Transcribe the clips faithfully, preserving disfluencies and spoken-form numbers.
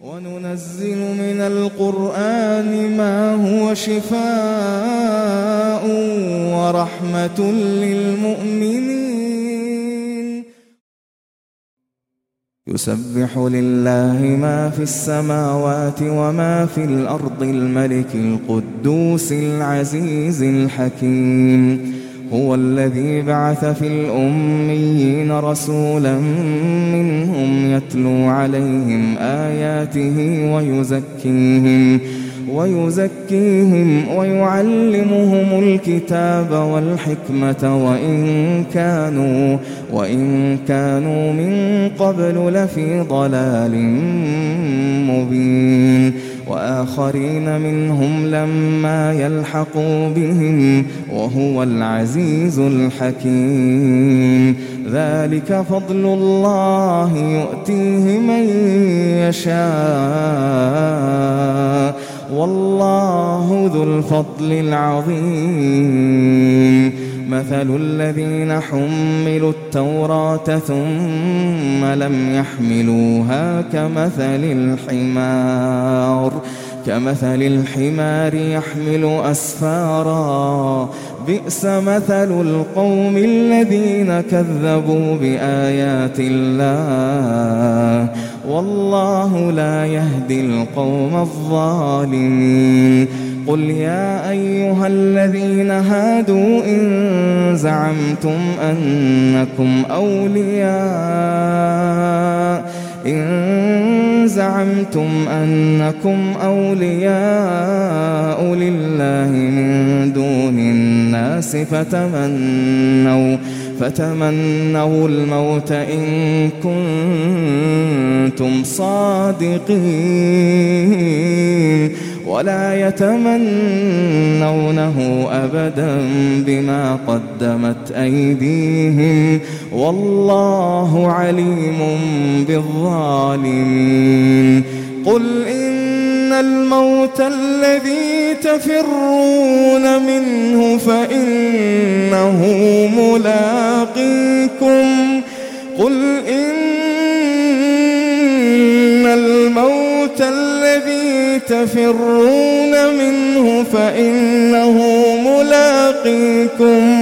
وننزل من القرآن ما هو شفاء ورحمة للمؤمنين. يسبح لله ما في السماوات وما في الأرض الملك القدوس العزيز الحكيم. هو الذي بعث في الأميين رسولا منهم يتلو عليهم آياته ويزكيهم ويزكيهم ويعلمهم الكتاب والحكمة وإن كانوا وإن كانوا من قبل لفي ضلال مبين. وآخرين منهم لما يلحقوا بهم وهو العزيز الحكيم. ذلك فضل الله يؤتيه من يشاء والله ذو الفضل العظيم. مثل الذين حملوا التوراة ثم لم يحملوها كمثل الحمار كمثل الحمار يحمل أسفارا بئس مثل القوم الذين كذبوا بآيات الله والله لا يهدي القوم الظالمين. قل يا أيها الذين هادوا إن زعمتم أنكم أولياء إن زعمتم أنكم أولياء لله من دون الناس فتمنوا فتمنوا الموت إن كنتم صادقين ولا يتمنونه أبدا بما قدمت أيديهم والله عليم بالظالمين. قل إن الموت الذي تفرون منه فإنه ملاقيكم قل إن الموت الذي تفرون منه فإنه ملاقيكم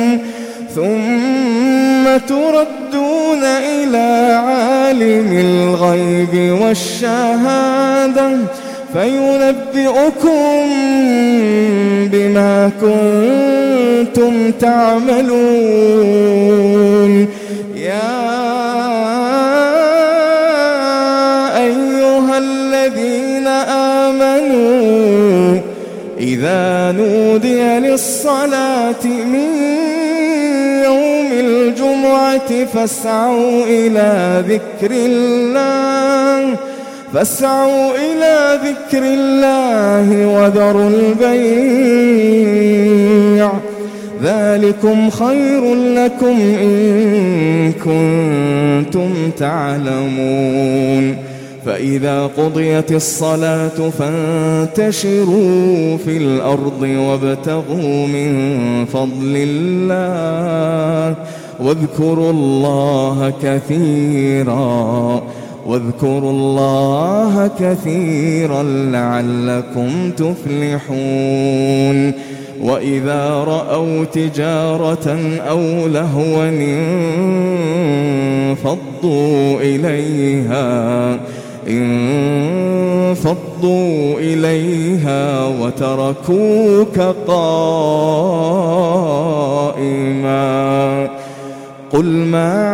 ثم تردون إلى عالم الغيب والشهادة فينبئكم بما كنتم تعملون. يا أيها الذين آمنوا إذا نودي للصلاة من يوم الجمعة فاسعوا إلى ذكر الله فاسعوا إلى ذكر الله وذروا البيع ذلكم خير لكم إن كنتم تعلمون. فإذا قضيت الصلاة فانتشروا في الأرض وابتغوا من فضل الله واذكروا الله كثيرا واذكروا الله كثيرا لعلكم تفلحون. وإذا رأوا تجارة أو لهوا انفضوا إليها انفضوا إليها وتركوك قائما. قل ما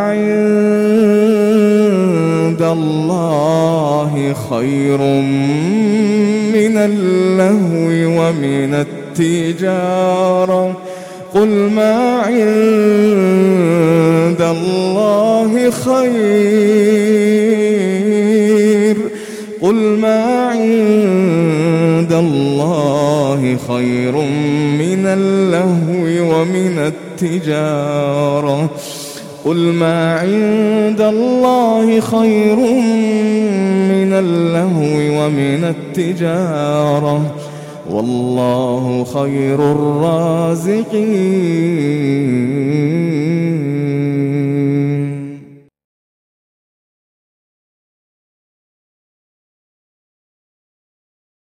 عند الله خير من اللهو ومن التجارة قل ما عند الله خير قل ما عند الله خير من اللهو ومن التجارة قل ما عند الله خير من اللهو ومن التجارة والله خير الرازقين.